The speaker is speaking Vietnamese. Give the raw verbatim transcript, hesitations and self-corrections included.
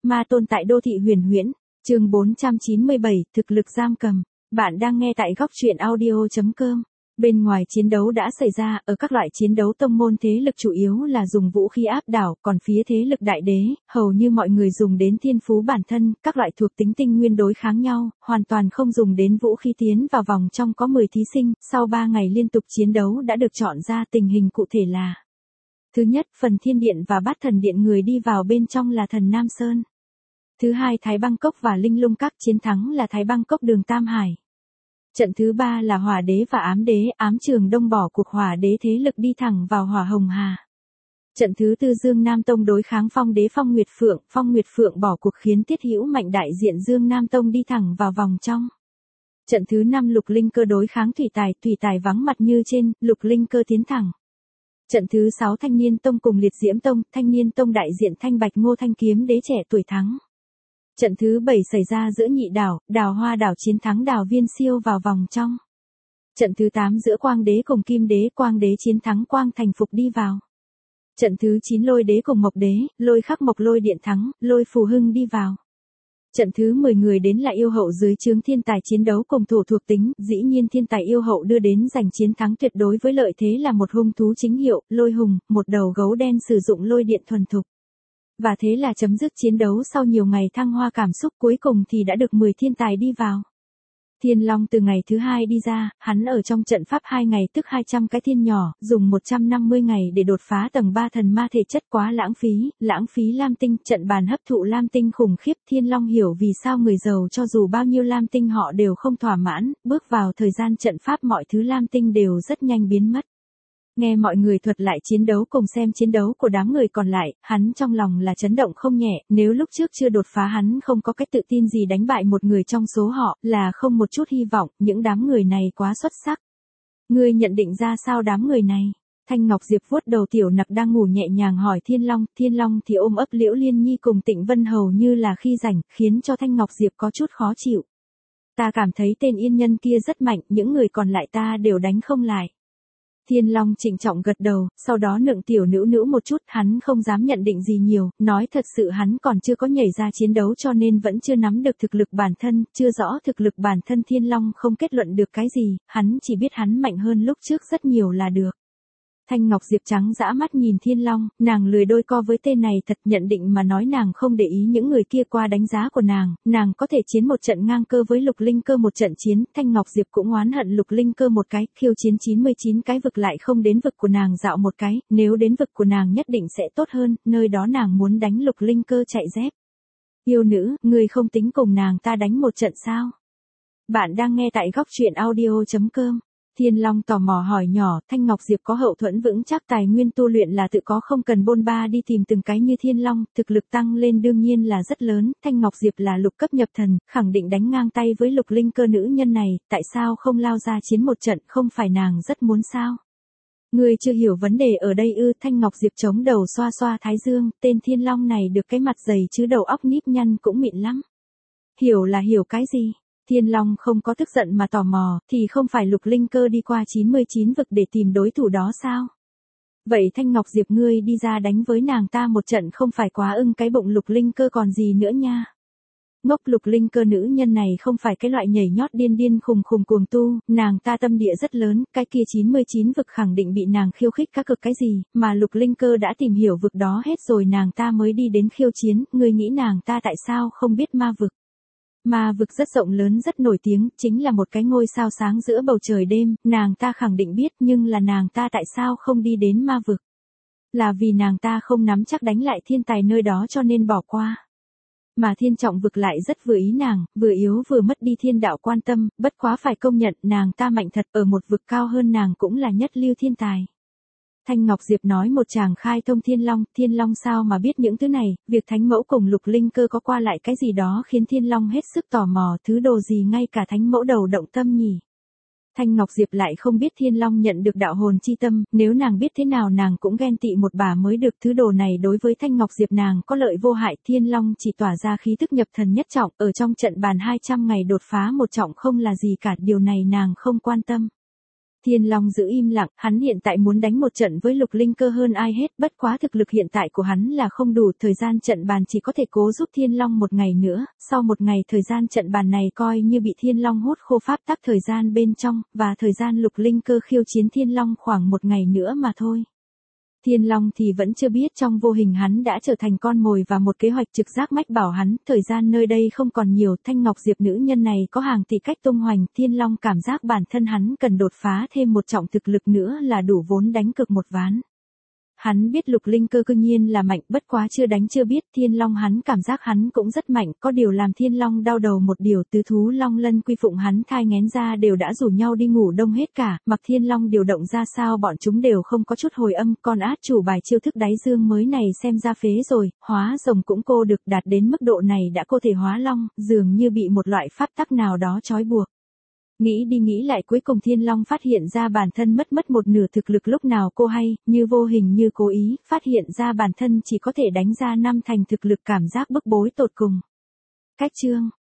Ma tôn tại đô thị huyền huyễn, chương bốn trăm chín mươi bảy, thực lực giam cầm. Bạn đang nghe tại góc truyện audio chấm com. Bên ngoài chiến đấu đã xảy ra, ở các loại chiến đấu tông môn thế lực chủ yếu là dùng vũ khí áp đảo, còn phía thế lực đại đế, hầu như mọi người dùng đến thiên phú bản thân, các loại thuộc tính tinh nguyên đối kháng nhau, hoàn toàn không dùng đến vũ khí tiến vào vòng trong có mười thí sinh, sau ba ngày liên tục chiến đấu đã được chọn ra tình hình cụ thể là: thứ nhất, phần thiên điện và bát thần điện người đi vào bên trong là thần Nam Sơn. Thứ hai, Thái Băng Cốc và Linh Lung Các, chiến thắng là Thái Băng Cốc Đường Tam Hải. Trận thứ ba là Hỏa Đế và Ám Đế, Ám Trường Đông bỏ cuộc Hỏa Đế thế lực đi thẳng vào Hỏa Hồng Hà. Trận thứ tư Dương Nam Tông đối kháng Phong Đế Phong Nguyệt Phượng, Phong Nguyệt Phượng bỏ cuộc khiến Tiết Hữu Mạnh đại diện Dương Nam Tông đi thẳng vào vòng trong. Trận thứ năm Lục Linh Cơ đối kháng Thủy Tài, Thủy Tài vắng mặt như trên, Lục Linh Cơ tiến thẳng. Trận thứ sáu Thanh Niên Tông cùng Liệt Diễm Tông, Thanh Niên Tông đại diện Thanh Bạch Ngô Thanh Kiếm Đế trẻ tuổi thắng. Trận thứ bảy xảy ra giữa Nhị Đảo, Đào Hoa Đảo chiến thắng Đào Viên Siêu vào vòng trong. Trận thứ tám giữa Quang Đế cùng Kim Đế, Quang Đế chiến thắng Quang Thành Phục đi vào. Trận thứ chín Lôi Đế cùng Mộc Đế, Lôi Khắc Mộc Lôi Điện thắng, Lôi Phù Hưng đi vào. Trận thứ mười người đến là yêu hậu dưới trướng thiên tài chiến đấu cùng thủ thuộc tính, dĩ nhiên thiên tài yêu hậu đưa đến giành chiến thắng tuyệt đối với lợi thế là một hung thú chính hiệu, Lôi Hùng, một đầu gấu đen sử dụng lôi điện thuần thục. Và thế là chấm dứt chiến đấu sau nhiều ngày thăng hoa cảm xúc, cuối cùng thì đã được mười thiên tài đi vào. Thiên Long từ ngày thứ hai đi ra, hắn ở trong trận pháp hai ngày tức hai trăm cái thiên nhỏ, dùng một trăm năm mươi ngày để đột phá tầng ba thần ma thể chất quá lãng phí, lãng phí lam tinh, trận bàn hấp thụ lam tinh khủng khiếp. Thiên Long hiểu vì sao người giàu cho dù bao nhiêu lam tinh họ đều không thỏa mãn, bước vào thời gian trận pháp mọi thứ lam tinh đều rất nhanh biến mất. Nghe mọi người thuật lại chiến đấu cùng xem chiến đấu của đám người còn lại, hắn trong lòng là chấn động không nhẹ, nếu lúc trước chưa đột phá hắn không có cách tự tin gì đánh bại một người trong số họ, là không một chút hy vọng, những đám người này quá xuất sắc. Ngươi nhận định ra sao đám người này? Thanh Ngọc Diệp vuốt đầu Tiểu Nặc đang ngủ nhẹ nhàng hỏi Thiên Long, Thiên Long thì ôm ấp Liễu Liên Nhi cùng Tịnh Vân hầu như là khi rảnh, khiến cho Thanh Ngọc Diệp có chút khó chịu. Ta cảm thấy tên yên nhân kia rất mạnh, những người còn lại ta đều đánh không lại. Thiên Long trịnh trọng gật đầu, sau đó nựng tiểu nữ nữ một chút, hắn không dám nhận định gì nhiều, nói thật sự hắn còn chưa có nhảy ra chiến đấu cho nên vẫn chưa nắm được thực lực bản thân, chưa rõ thực lực bản thân. Thiên Long không kết luận được cái gì, hắn chỉ biết hắn mạnh hơn lúc trước rất nhiều là được. Thanh Ngọc Diệp trắng dã mắt nhìn Thiên Long, nàng lười đôi co với tên này thật, nhận định mà nói nàng không để ý những người kia qua đánh giá của nàng, nàng có thể chiến một trận ngang cơ với Lục Linh Cơ một trận chiến, Thanh Ngọc Diệp cũng oán hận Lục Linh Cơ một cái, khiêu chiến chín mươi chín cái vực lại không đến vực của nàng dạo một cái, nếu đến vực của nàng nhất định sẽ tốt hơn, nơi đó nàng muốn đánh Lục Linh Cơ chạy dép. Yêu nữ, ngươi không tính cùng nàng ta đánh một trận sao? Bạn đang nghe tại góc truyện audio chấm com. Thiên Long tò mò hỏi nhỏ, Thanh Ngọc Diệp có hậu thuẫn vững chắc, tài nguyên tu luyện là tự có, không cần bôn ba đi tìm từng cái như Thiên Long, thực lực tăng lên đương nhiên là rất lớn, Thanh Ngọc Diệp là lục cấp nhập thần, khẳng định đánh ngang tay với Lục Linh Cơ nữ nhân này, tại sao không lao ra chiến một trận, không phải nàng rất muốn sao? Ngươi chưa hiểu vấn đề ở đây ư? Thanh Ngọc Diệp chống đầu xoa xoa thái dương, tên Thiên Long này được cái mặt dày chứ đầu óc níp nhăn cũng mịn lắm. Hiểu là hiểu cái gì? Thiên Long không có tức giận mà tò mò, thì không phải Lục Linh Cơ đi qua chín mươi chín vực để tìm đối thủ đó sao? Vậy Thanh Ngọc Diệp ngươi đi ra đánh với nàng ta một trận không phải quá ưng cái bụng Lục Linh Cơ còn gì nữa nha. Ngốc, Lục Linh Cơ nữ nhân này không phải cái loại nhảy nhót điên điên khùng khùng cuồng tu, nàng ta tâm địa rất lớn, cái kia chín mươi chín vực khẳng định bị nàng khiêu khích các cực cái gì, mà Lục Linh Cơ đã tìm hiểu vực đó hết rồi nàng ta mới đi đến khiêu chiến, ngươi nghĩ nàng ta tại sao không biết ma vực? Ma vực rất rộng lớn rất nổi tiếng, chính là một cái ngôi sao sáng giữa bầu trời đêm, nàng ta khẳng định biết, nhưng là nàng ta tại sao không đi đến ma vực? Là vì nàng ta không nắm chắc đánh lại thiên tài nơi đó cho nên bỏ qua. Mà thiên trọng vực lại rất vừa ý nàng, vừa yếu vừa mất đi thiên đạo quan tâm, bất quá phải công nhận nàng ta mạnh thật, ở một vực cao hơn nàng cũng là nhất lưu thiên tài. Thanh Ngọc Diệp nói một chàng khai thông Thiên Long, Thiên Long sao mà biết những thứ này, việc Thánh Mẫu cùng Lục Linh Cơ có qua lại cái gì đó khiến Thiên Long hết sức tò mò, thứ đồ gì ngay cả Thánh Mẫu đầu động tâm nhỉ. Thanh Ngọc Diệp lại không biết Thiên Long nhận được đạo hồn chi tâm, nếu nàng biết thế nào nàng cũng ghen tị một bà mới được, thứ đồ này đối với Thanh Ngọc Diệp nàng có lợi vô hại. Thiên Long chỉ tỏa ra khí thức nhập thần nhất trọng, ở trong trận bàn hai trăm ngày đột phá một trọng không là gì cả, điều này nàng không quan tâm. Thiên Long giữ im lặng, hắn hiện tại muốn đánh một trận với Lục Linh Cơ hơn ai hết, bất quá thực lực hiện tại của hắn là không đủ, thời gian trận bàn chỉ có thể cố giúp Thiên Long một ngày nữa, sau một ngày thời gian trận bàn này coi như bị Thiên Long hút khô pháp tắc thời gian bên trong, và thời gian Lục Linh Cơ khiêu chiến Thiên Long khoảng một ngày nữa mà thôi. Thiên Long thì vẫn chưa biết trong vô hình hắn đã trở thành con mồi và một kế hoạch trực giác mách bảo hắn, thời gian nơi đây không còn nhiều, Thanh Ngọc Diệp nữ nhân này có hàng tỷ cách tung hoành, Thiên Long cảm giác bản thân hắn cần đột phá thêm một trọng thực lực nữa là đủ vốn đánh cược một ván. Hắn biết Lục Linh Cơ cương nhiên là mạnh, bất quá chưa đánh chưa biết, Thiên Long hắn cảm giác hắn cũng rất mạnh, có điều làm Thiên Long đau đầu một điều, tứ thú Long Lân quy phụng hắn thai nghén ra đều đã rủ nhau đi ngủ đông hết cả, mặc Thiên Long điều động ra sao bọn chúng đều không có chút hồi âm, con át chủ bài chiêu thức đáy dương mới này xem ra phế rồi, hóa rồng cũng cô được, đạt đến mức độ này đã cô thể hóa long, dường như bị một loại pháp tắc nào đó trói buộc. Nghĩ đi nghĩ lại cuối cùng Thiên Long phát hiện ra bản thân mất mất một nửa thực lực lúc nào cô hay, như vô hình như cố ý, phát hiện ra bản thân chỉ có thể đánh ra năm thành thực lực cảm giác bức bối tột cùng. Cách chương